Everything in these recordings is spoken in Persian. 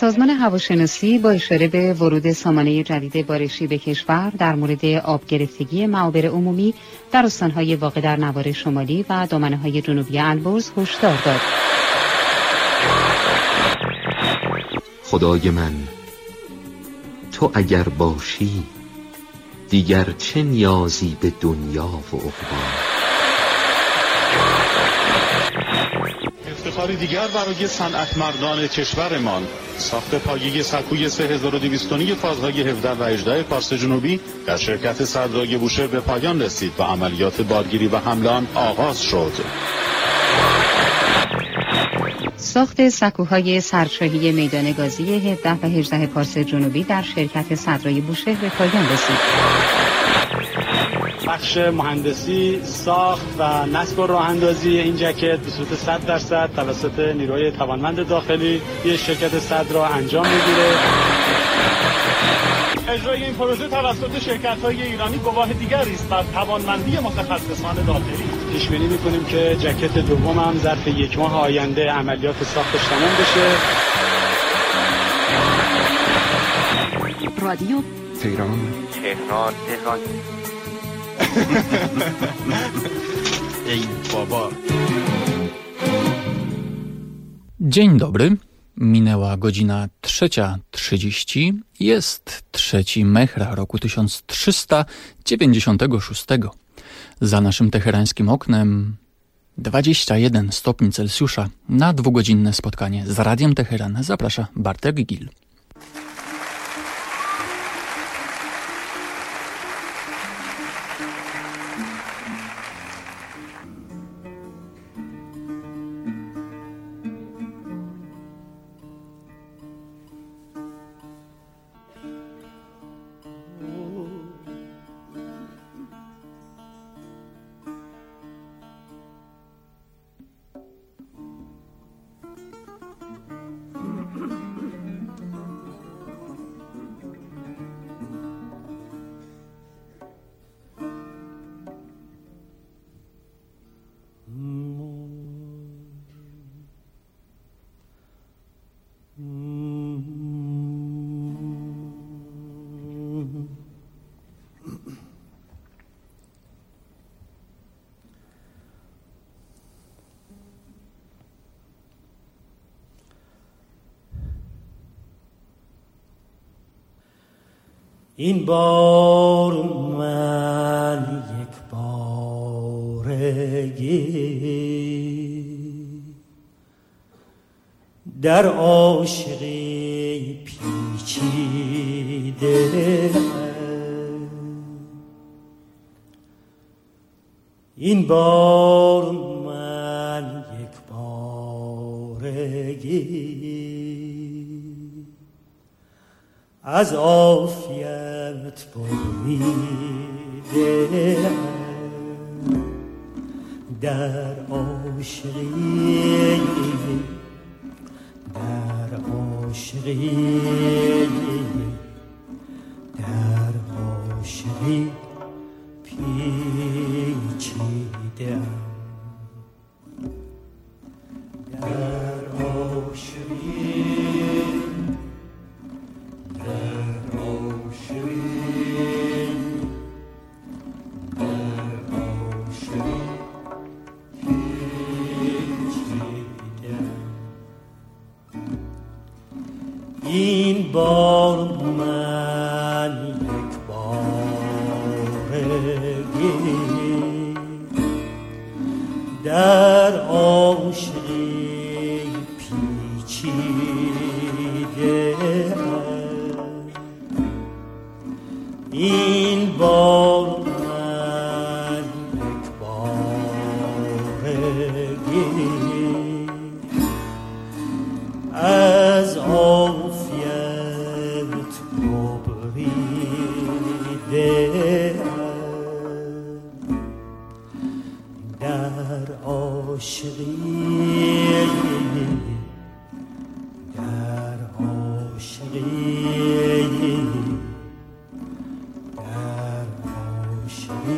سازمان هواشناسی با اشاره به ورود سامانه جدید بارشی به کشور در مورد آب گرفتگی معابر عمومی در استان‌های واقع در نوار شمالی و دامنه‌های جنوبی البرز هشدار داد. خدای من، تو اگر باشی دیگر چه نیازی به دنیا و عقبی. افتخاری دیگر برای صنعتمردان کشورمان، ساخت پایه سکوی 3209 فازهای 17 و 18 پارس جنوبی در شرکت صدرای بوشهر به پایان رسید و عملیات بارگیری و حمل آن آغاز شد. ساخت سکوهای سرشاهی میدان گازی 17 و 18 پارس جنوبی در شرکت صدرای بوشهر به پایان رسید. بخش مهندسی، ساخت و نصب و راه اندازی این جاکت به صورت 100% توسط نیروی توانمند داخلی یک شرکت صدرا انجام میگیره. اجرای این پروژه توسط شرکت‌های ایرانی گواه دیگری است بر توانمندی متخصصان داخلی. پیش بینی می‌کنیم که جاکت دوم هم ظرف 1 ماه آینده عملیات ساختش تمام بشه. رادیو تهران. ej baba. Dzień dobry. Minęła godzina 3:30. Jest 3 mechra roku 1396. Za naszym teherańskim oknem 21 stopni Celsjusza. Na dwugodzinne spotkanie z Radiem Teheran zaprasza Bartek Gil. این بار من یک بارگی در عاشقی پیچیده، این بار من یک بارگی از عافیت بریده در عاشقی، در عاشقی، در عاشقی پیچیده‌ام، در عاشقی، این بار من یک بارگی در عاشقی پیچیده، این بار من یک بارگی از در عاشقی، در عاشقی، در عاشقی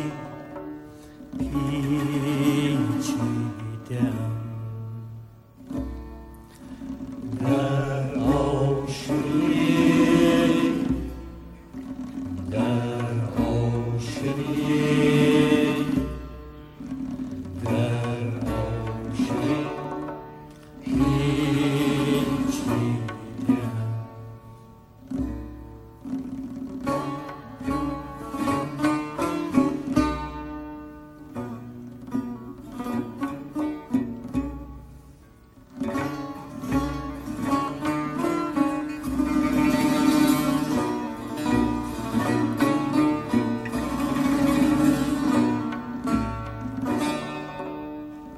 پیچیده‌ام، در عاشقی.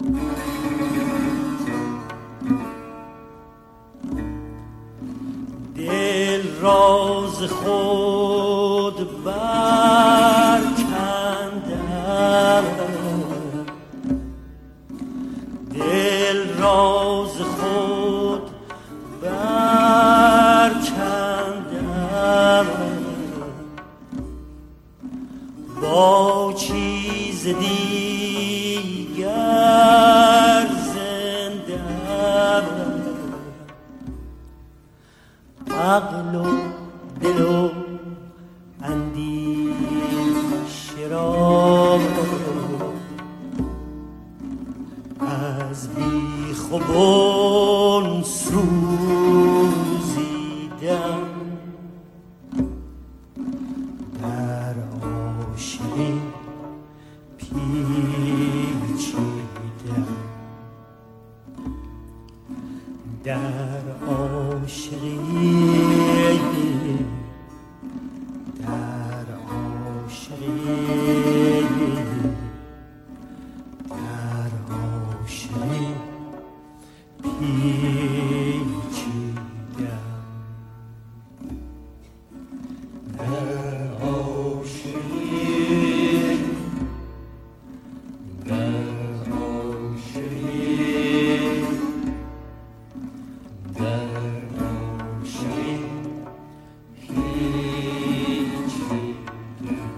دل راز خود برکندم، دل راز خود برکندم، با چیز دیگر زندم، عقل و دل و اندیشه را از بیخوبان سوزیدم، در عاشقی پیچیدم، در عاشقی، در عاشقی، در عاشقی پیچیدم، در عاشقی، در عاشقی، در عاشقی پیچیدم.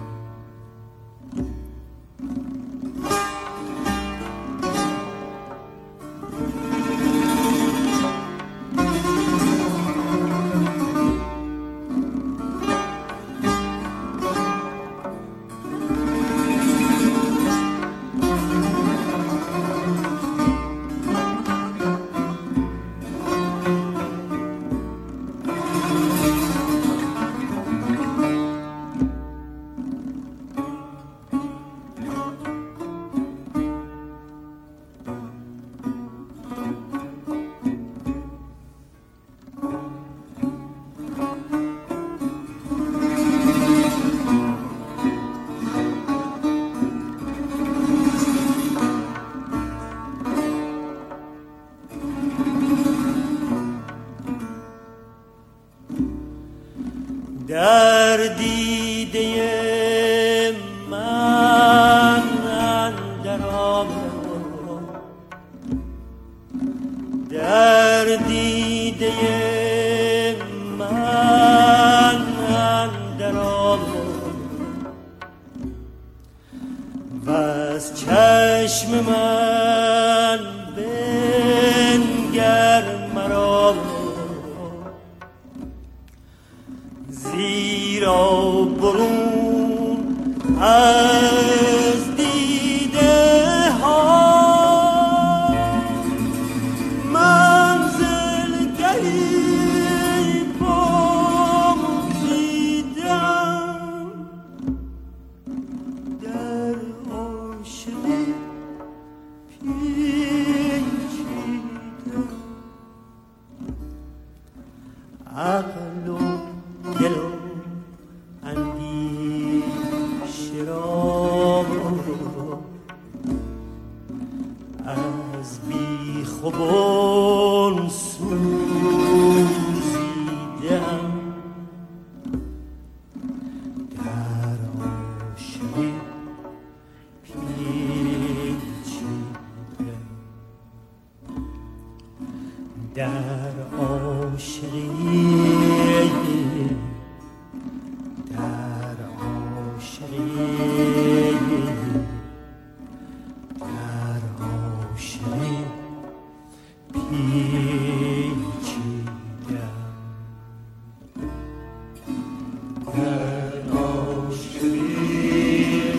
در دیده من اندر آمد، در دیده من اندر آمد، وز چشم من بنگر مرا، زیرا برون از دیده ها منزلگهی بگزیدم، در عاشقی پیچیدم، عقل و دل و اندیشه را از بیخوبان سوزیدم، در عاشقی پیچیدم، در عاشقی، در عاشقی، در عاشقی پیچیدم، در عاشقی،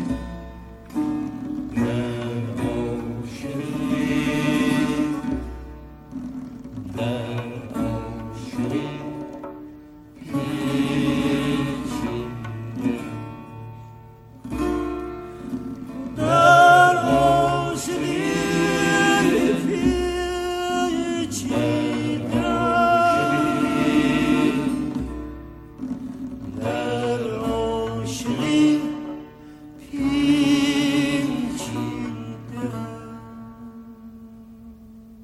در عاشقی، در عاشقی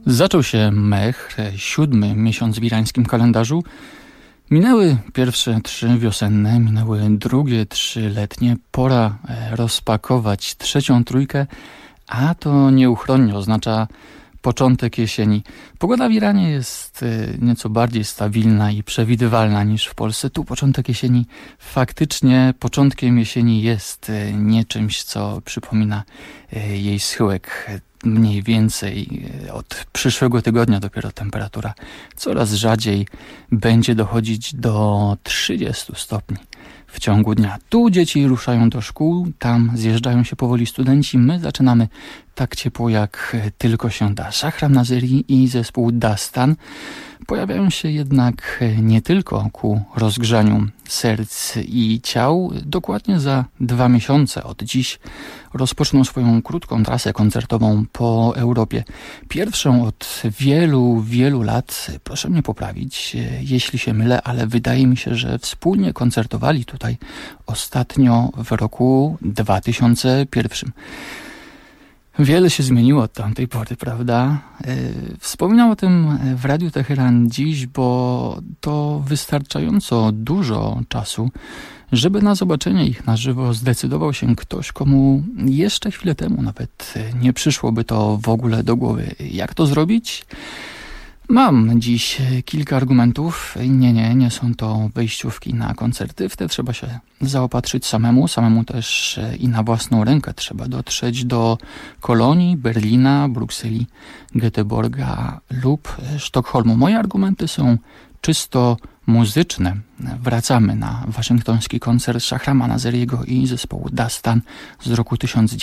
Zaczął się mech, 7. miesiąc w irańskim kalendarzu. Minęły pierwsze 3 wiosenne, minęły drugie 3 letnie. Pora rozpakować 3. trójkę, a to nieuchronnie oznacza początek jesieni. Pogoda w Iranie jest nieco bardziej stabilna i przewidywalna niż w Polsce. Tu początek jesieni faktycznie początkiem jesieni jest nie czymś, co przypomina jej schyłek. Mniej więcej od przyszłego tygodnia dopiero temperatura coraz rzadziej będzie dochodzić do 30 stopni w ciągu dnia. Tu dzieci ruszają do szkół, tam zjeżdżają się powoli studenci. My zaczynamy tak ciepło jak tylko się da. Shahram Nazeri i zespół Dastan pojawiają się jednak nie tylko ku rozgrzaniu serc i ciał. Dokładnie za 2 miesiące od dziś rozpoczną swoją krótką trasę koncertową po Europie. Pierwszą od wielu, wielu lat. Proszę mnie poprawić, jeśli się mylę, ale wydaje mi się, że wspólnie koncertowali tutaj ostatnio w roku 2001. Wiele się zmieniło od tamtej pory, prawda? Wspominam o tym w Radiu Teheran dziś, bo to wystarczająco dużo czasu, żeby na zobaczenie ich na żywo zdecydował się ktoś, komu jeszcze chwilę temu nawet nie przyszłoby to w ogóle do głowy. Jak to zrobić? Mam dziś kilka argumentów. Nie są to wejściówki na koncerty. W te trzeba się zaopatrzyć samemu też i na własną rękę. Trzeba dotrzeć do Kolonii, Berlina, Brukseli, Göteborga lub Sztokholmu. Moje argumenty są czysto muzyczne. Wracamy na waszyngtoński koncert Shahrama Nazeriego i zespołu Dastan z roku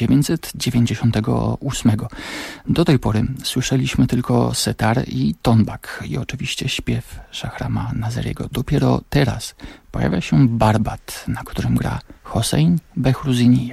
1998. Do tej pory słyszeliśmy tylko setar i tonbak i oczywiście śpiew Shahrama Nazeriego. Dopiero teraz pojawia się barbat, na którym gra Hossein Behruziniya.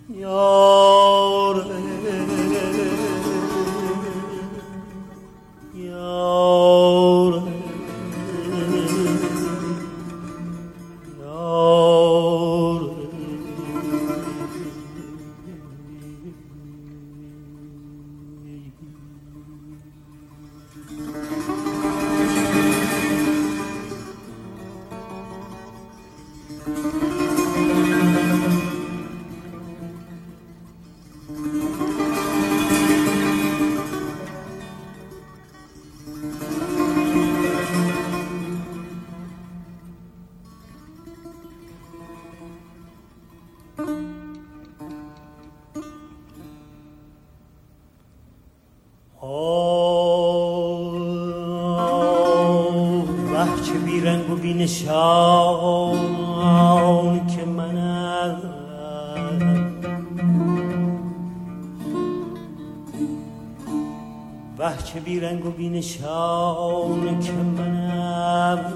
نشان که منم وه چه بی رنگ و بی نشان که منم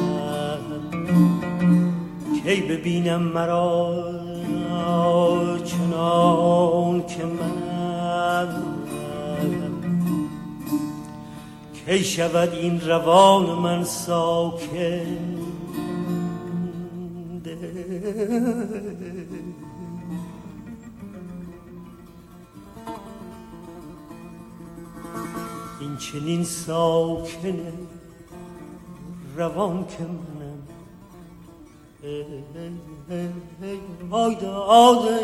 کی ببینم مرا چنان که منم کی شود این روان من ساکن این چنین ساکنه روان که منم وای داده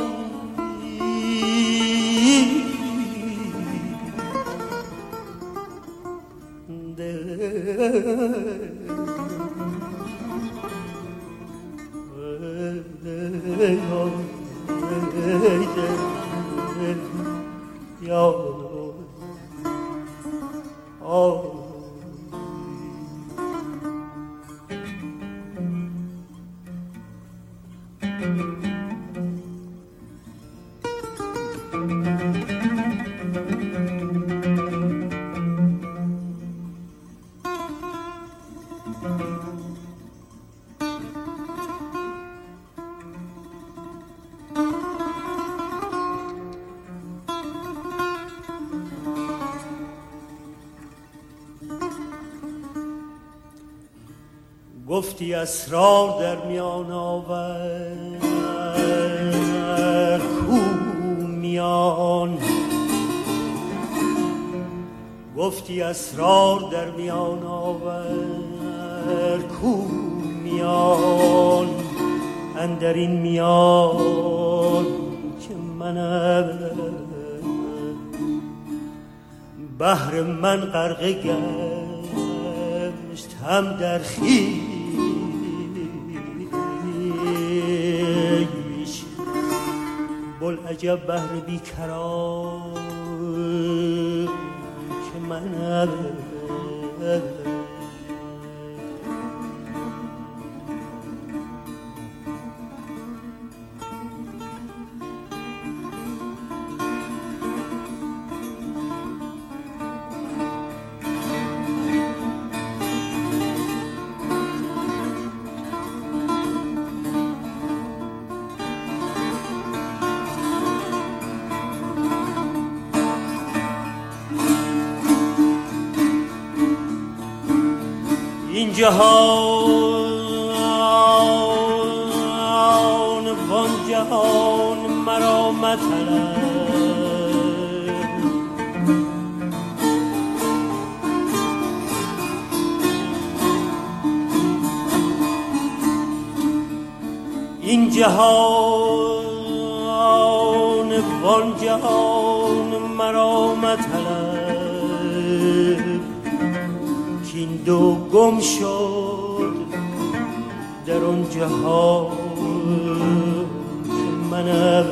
گفتی اسرار در میان آور کو میان گفتی اسرار در میان آور کو میان اندر این میان که منم بحر من غرقه گشت هم در خویش بلعجب بحر بیکران که منم این جهان وان جهان مرا مطلب این جهان وان جهان مرا مطلب این دو گم شد در اون جهان که منم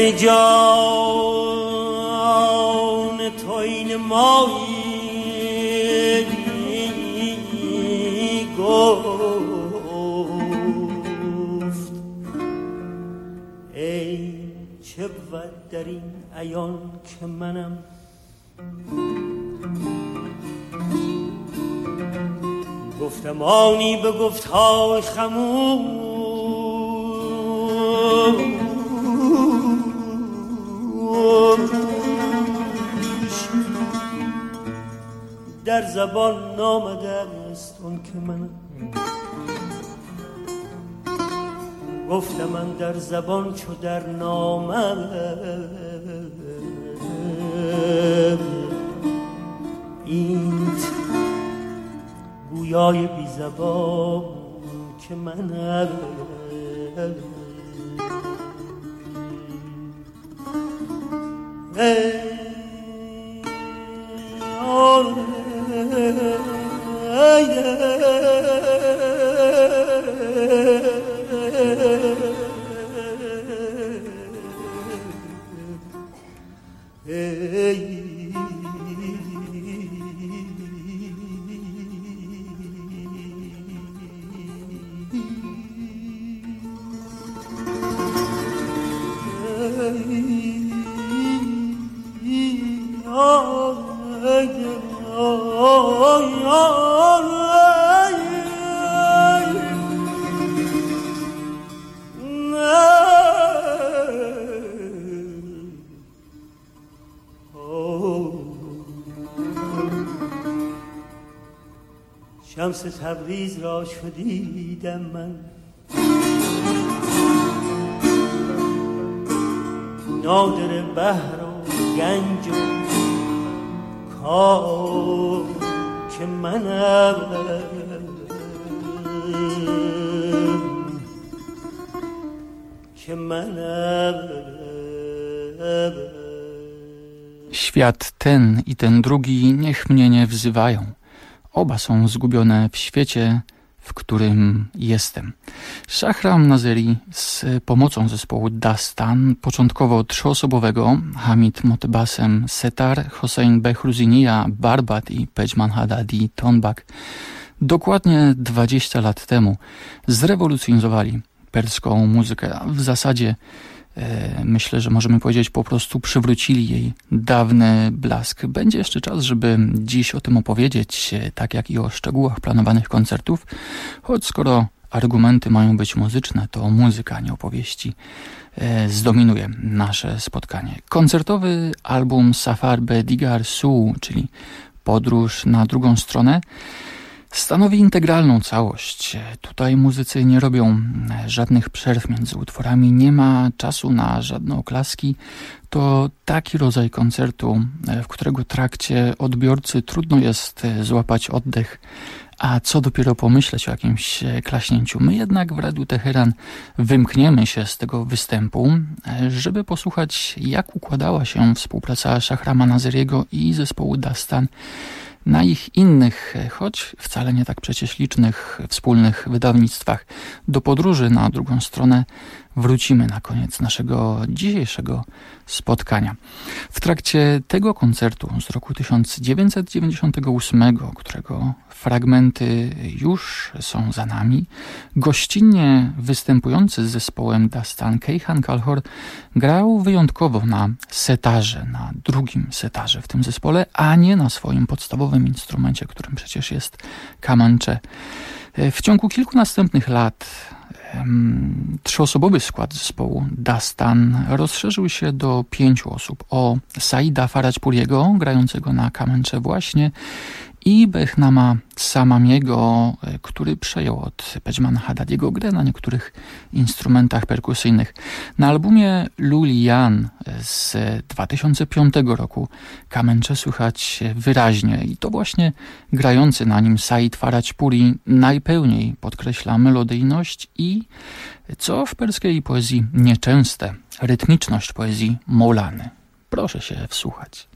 ای جان تو این مایی گفت ای چه بود در این عیان که منم گفتم آنی به گفتهای خموش در زبان نامده است اون که من گفتم من در زبان چو در نامه این گویای بی زبان که من شمس تبریز را شدیدم من نادر بحر و گنج و کار که منم Świat ten i ten drugi niech mnie nie wzywają. Oba są zgubione w świecie, w którym jestem. Shahram Nazeri z pomocą zespołu Dastan, początkowo trzyosobowego, Hamid Motebasem Setar, Hossein Behruziniya Barbat i Pejman Haddadi Tonbak dokładnie 20 lat temu zrewolucjonizowali perską muzykę. W zasadzie myślę, że możemy powiedzieć, po prostu przywrócili jej dawny blask. Będzie jeszcze czas, żeby dziś o tym opowiedzieć, tak jak i o szczegółach planowanych koncertów, choć skoro argumenty mają być muzyczne, to muzyka, nie opowieści, zdominuje nasze spotkanie. Koncertowy album Safar be Digar Su, czyli Podróż na drugą stronę, stanowi integralną całość. Tutaj muzycy nie robią żadnych przerw między utworami, nie ma czasu na żadne oklaski. To taki rodzaj koncertu, w którego trakcie odbiorcy trudno jest złapać oddech, a co dopiero pomyśleć o jakimś klaśnięciu. My jednak w Radiu Teheran wymkniemy się z tego występu, żeby posłuchać, jak układała się współpraca Shahrama Nazeriego i zespołu Dastan na ich innych, choć wcale nie tak przecież licznych, wspólnych wydawnictwach. Do podróży na drugą stronę wrócimy na koniec naszego dzisiejszego spotkania. W trakcie tego koncertu z roku 1998, którego fragmenty już są za nami, gościnnie występujący z zespołem Dastan Keyhan Kalhor grał wyjątkowo na setarze, na drugim setarze w tym zespole, a nie na swoim podstawowym instrumencie, którym przecież jest kamancze. W ciągu kilku następnych lat trzyosobowy skład zespołu Dastan rozszerzył się do 5 osób. O Saida Farajpuriego, grającego na kamancze właśnie, i Behnama Samamiego, który przejął od Pejmana Haddadiego grę na niektórych instrumentach perkusyjnych. Na albumie Lulian z 2005 roku kamancze słychać wyraźnie i to właśnie grający na nim Said Farajpuri najpełniej podkreśla melodyjność i, co w perskiej poezji nieczęste, rytmiczność poezji Maulany. Proszę się wsłuchać.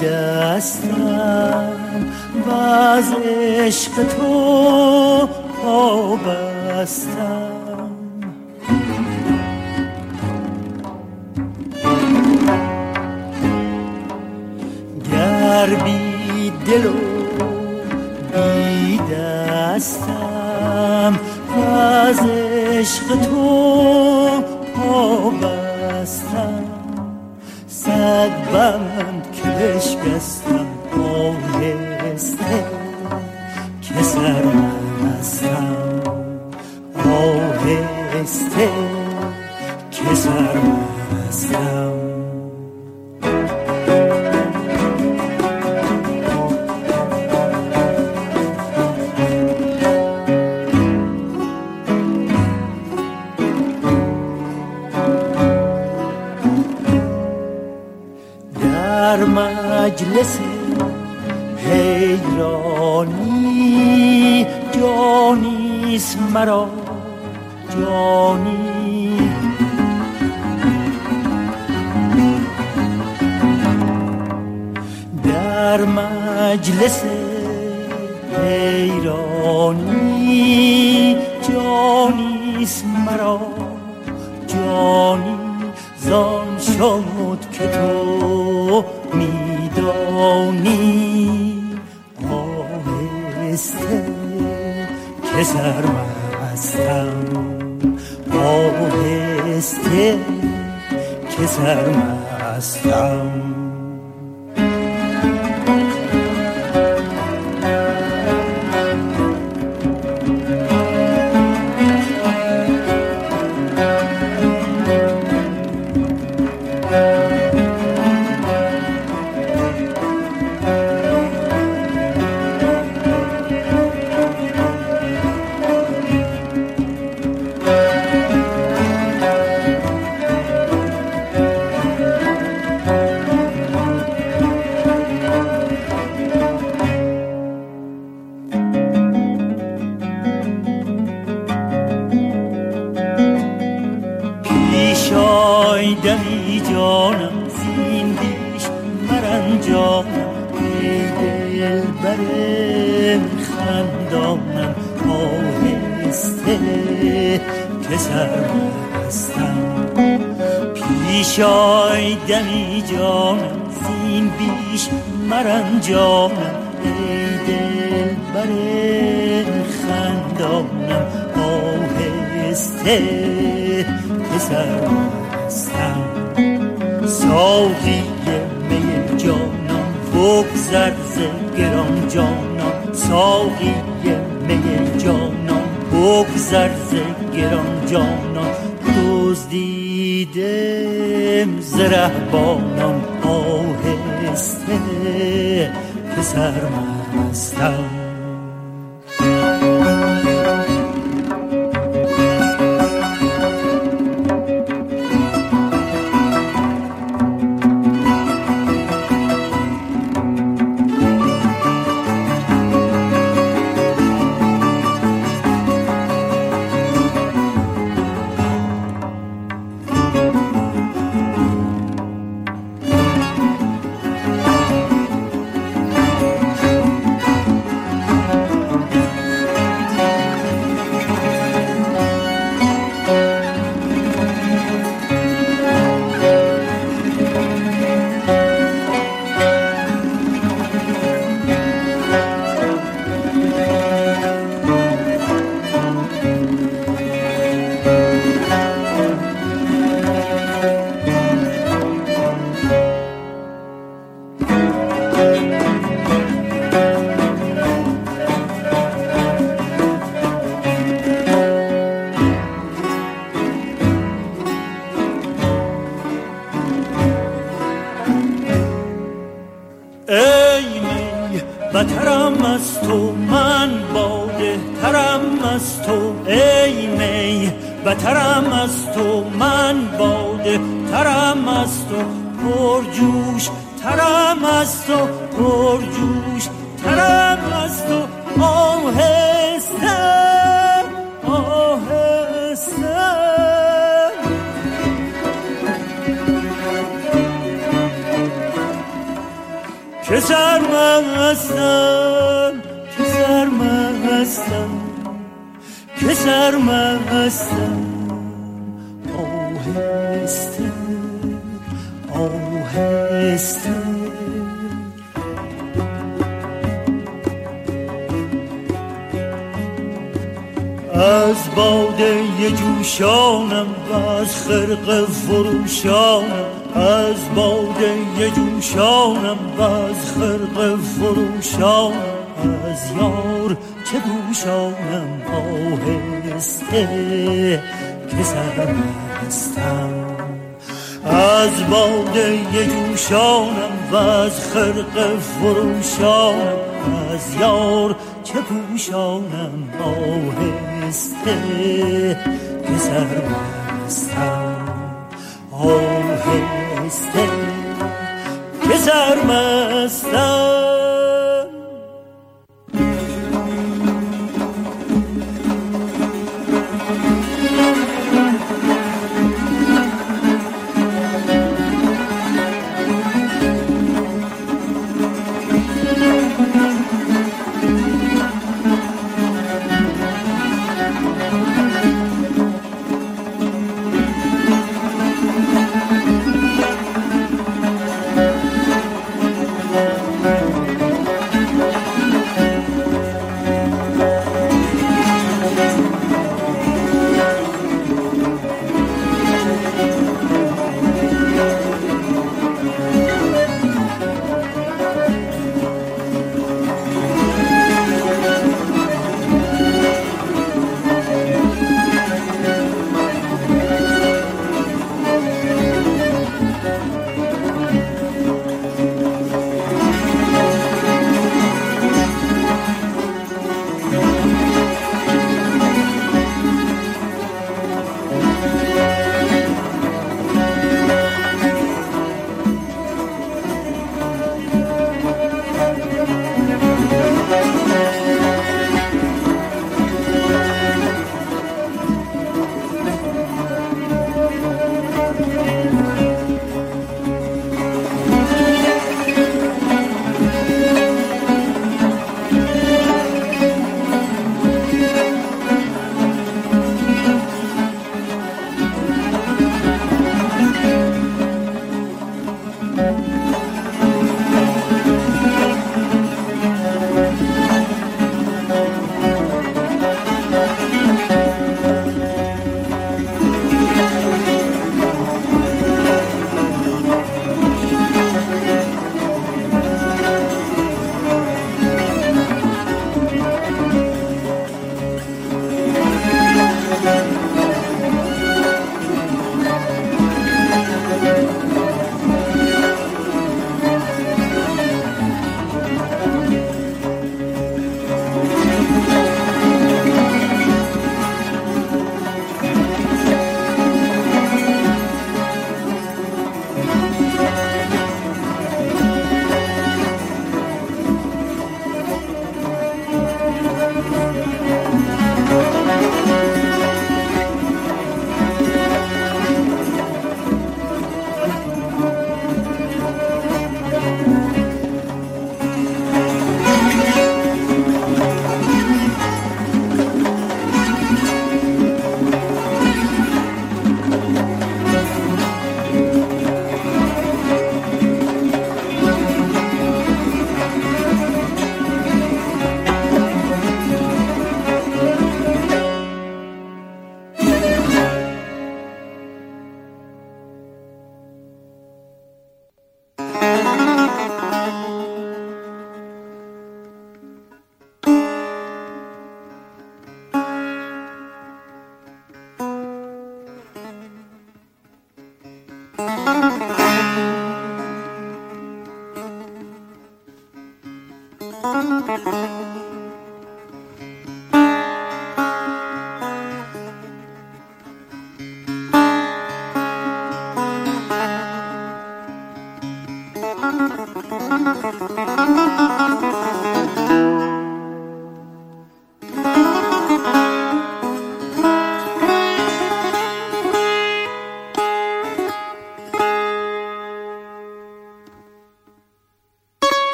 دستم و از عشق تو پابستم. گر بی دل و بی دستم و از عشق تو پابستم، صد بند که بشکستم آهسته که سرمستم، آهسته که سرمستم. در مجلس حیرانی جانیست مرا جانی، در مجلس حیرانی جانیست مرا جانی، زان شد که تو میدانی آهسته که سرمستم، آهسته که سرمستم. دمی جانم زین بیش مرنجانم، ای دل برم خندانم آهسته که سرمستم. پیشای دمی جانم زین بیش مرنجانم، ای دل برم خندانم آهسته که سرمستم. ساقی می جانم بگذر ز گران جانم، ساقی می جانم بگذر ز گران جانم، دزدیدم ز رهبانم آهسته که سرمستم. بترم از تو من باده ترم از تو، ای می بترم از تو من باده ترم از تو، پرجوش ترم از تو پرجوش ترم از تو، آهسته آهسته. که سرمستم که سرمستم که سرمستم آهسته آهسته از باده جوشانم و از خرقه فروشانم از باده جوشانم و از خرقه فروشانم از یار چه پوشانم آهسته که سرمستم از باده جوشانم و از خرقه فروشانم از یار چه پوشانم آهسته که سرمستم آهسته که سرمستم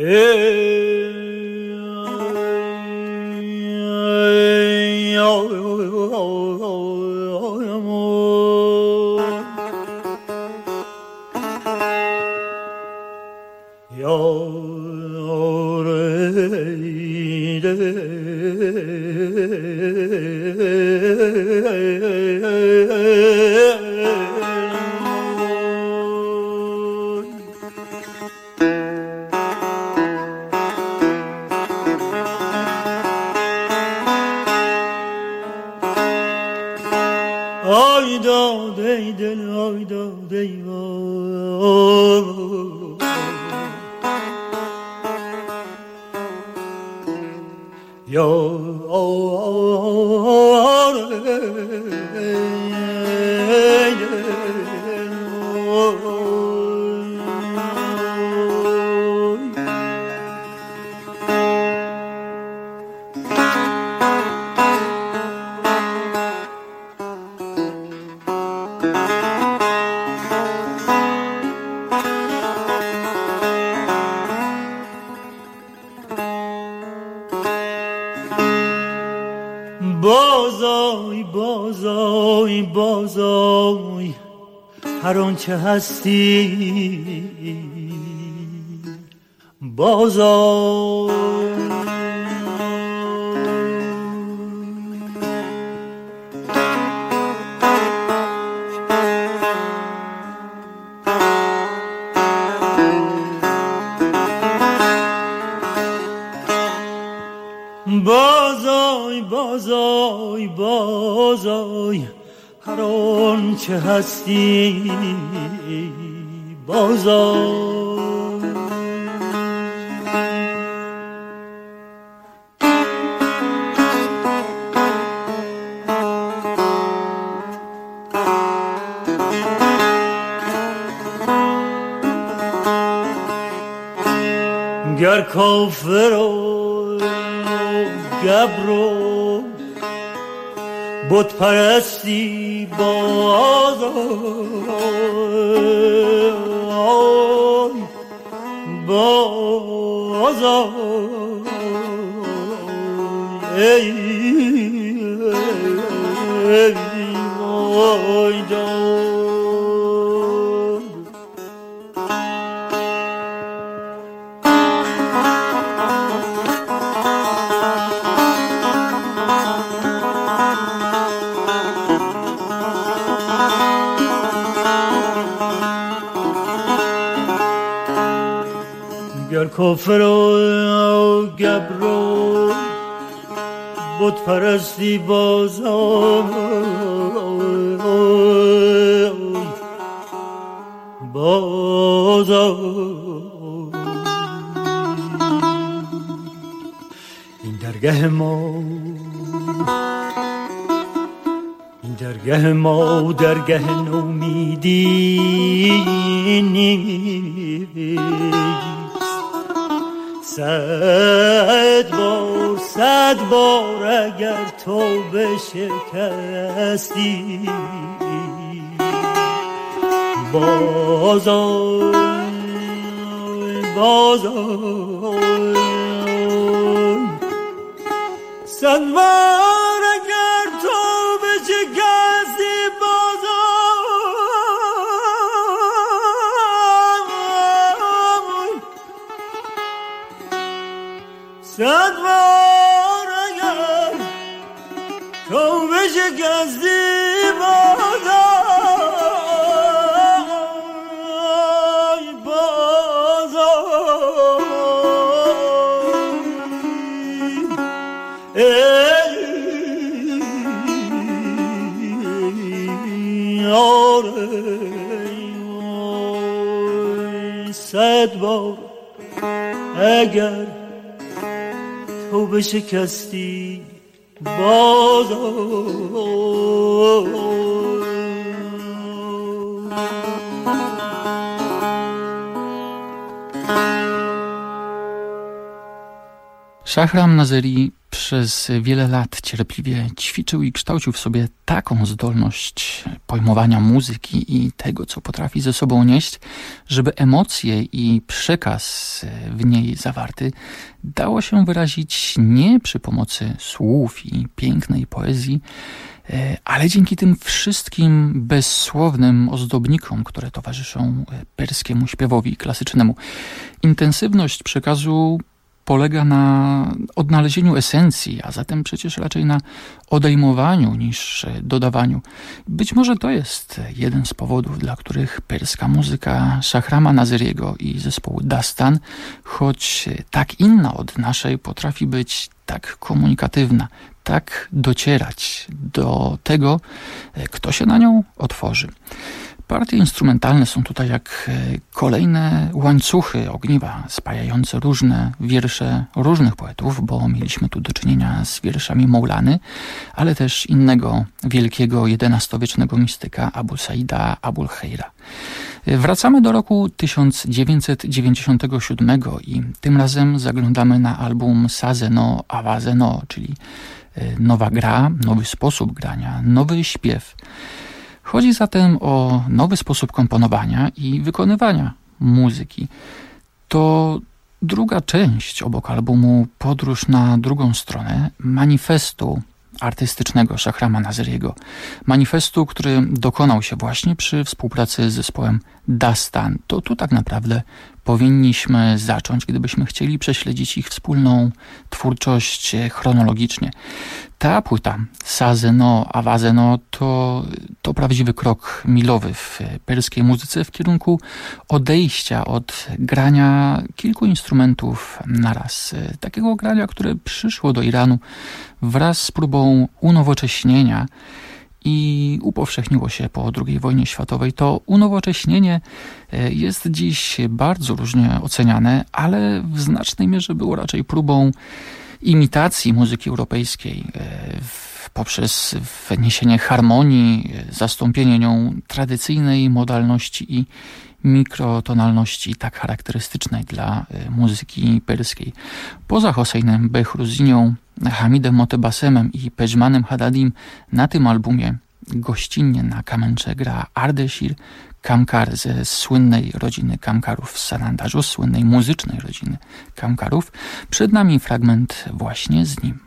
بازای هر آنچه هستی بازای بازای بازای بازای هر آنچه هستی بازای گر کافر و گبر و بت پرستی بازای ای گر کافر و گبر و بت پرستی بازای این درگه ما درگه نومیدی صد بار اگر تو بشکستی بازای صد بار اگر تو بشکستی صد بار اگر تو بشکستی صد بار اگر تو بشکستی Szahram Nazeri przez wiele lat cierpliwie ćwiczył i kształcił w sobie taką zdolność pojmowania muzyki i tego, co potrafi ze sobą nieść, żeby emocje i przekaz w niej zawarty dało się wyrazić nie przy pomocy słów i pięknej poezji, ale dzięki tym wszystkim bezsłownym ozdobnikom, które towarzyszą perskiemu śpiewowi klasycznemu. Intensywność przekazu polega na odnalezieniu esencji, a zatem przecież raczej na odejmowaniu niż dodawaniu. Być może to jest jeden z powodów, dla których perska muzyka Shahrama Naziriego i zespołu Dastan, choć tak inna od naszej, potrafi być tak komunikatywna, tak docierać do tego, kto się na nią otworzy. Partie instrumentalne są tutaj jak kolejne łańcuchy ogniwa spajające różne wiersze różnych poetów, bo mieliśmy tu do czynienia z wierszami Maulany, ale też innego wielkiego XI-wiecznego mistyka Abu Saida Abul Khaira. Wracamy do roku 1997 i tym razem zaglądamy na album Saze no Awaze no, czyli nowa gra, nowy sposób grania, nowy śpiew. Chodzi zatem o nowy sposób komponowania i wykonywania muzyki. To druga część obok albumu Podróż na drugą stronę manifestu artystycznego Shahrama Naziriego. Manifestu, który dokonał się właśnie przy współpracy z zespołem Dastan. To tu tak naprawdę powinniśmy zacząć, gdybyśmy chcieli prześledzić ich wspólną twórczość chronologicznie. Ta płyta Saze no Awaze no to prawdziwy krok milowy w perskiej muzyce w kierunku odejścia od grania kilku instrumentów naraz. Takiego grania, które przyszło do Iranu wraz z próbą unowocześnienia i upowszechniło się po II wojnie światowej. To unowocześnienie jest dziś bardzo różnie oceniane, ale w znacznej mierze było raczej próbą imitacji muzyki europejskiej poprzez wniesienie harmonii, zastąpienie nią tradycyjnej modalności i mikrotonalności tak charakterystycznej dla muzyki perskiej. Poza Hosseinem Behruzinią, Hamidem Motebasemem i Pejmanem Hadadim na tym albumie gościnnie na kamencze gra Ardeshir Kamkar ze słynnej rodziny Kamkarów z Sanandażu, słynnej muzycznej rodziny Kamkarów. Przed nami fragment właśnie z nim.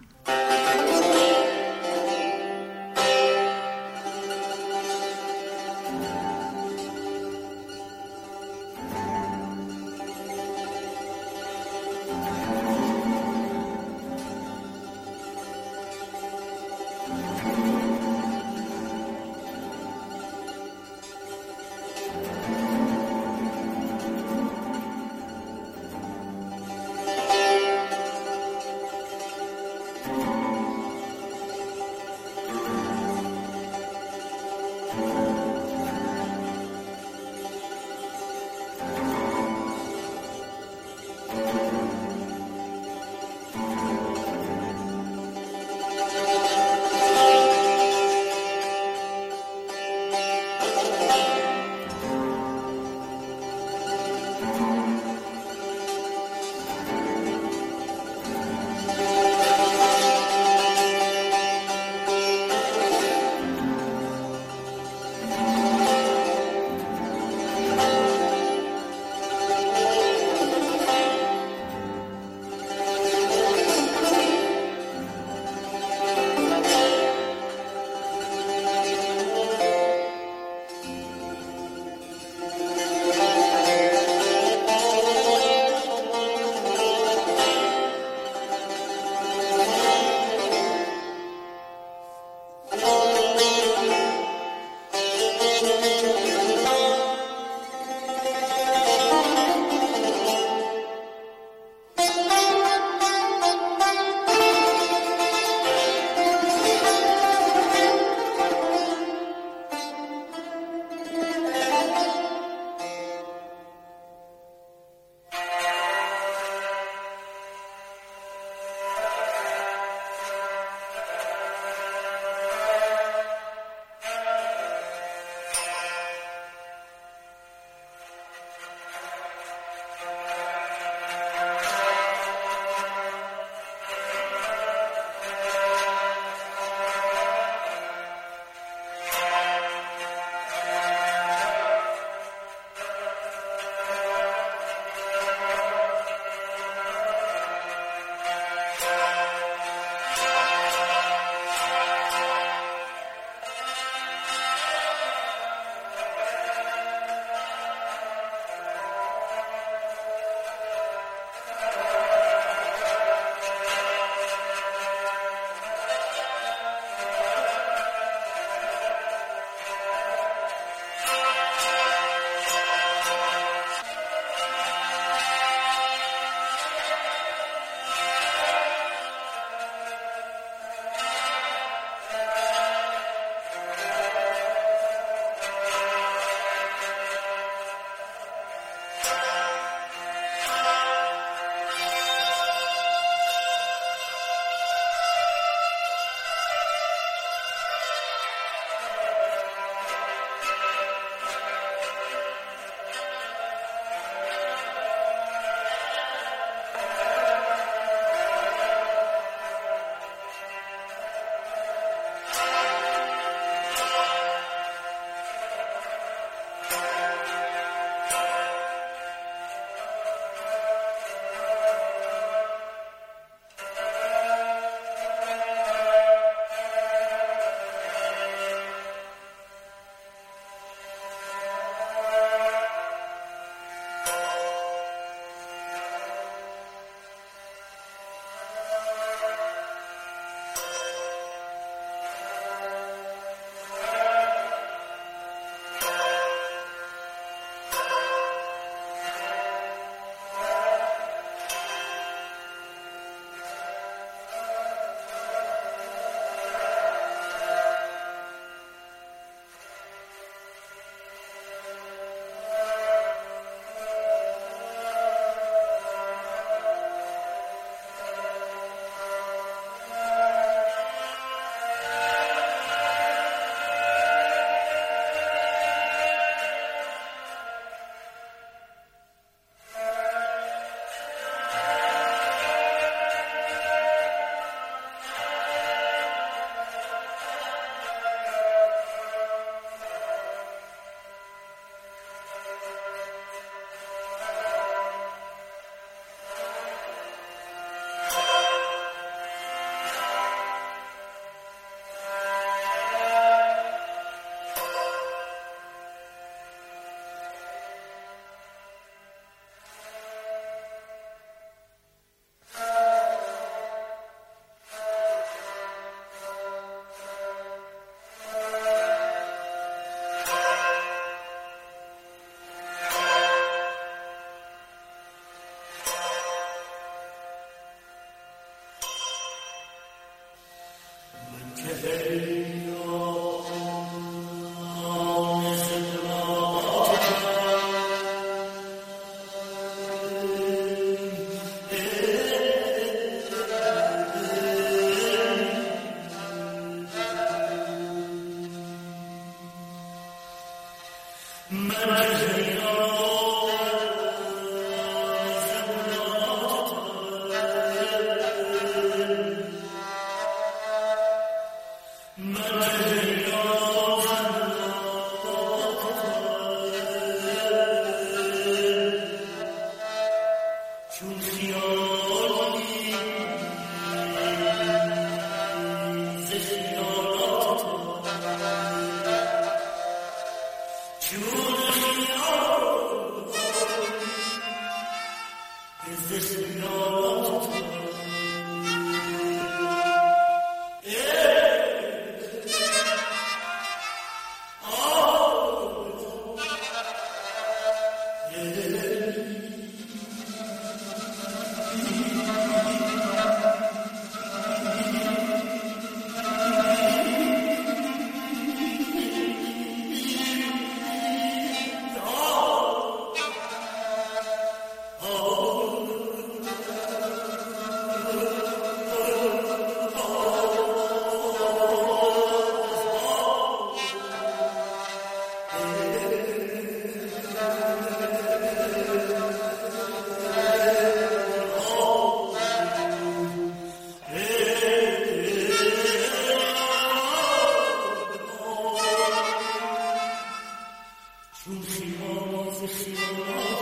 چون خیال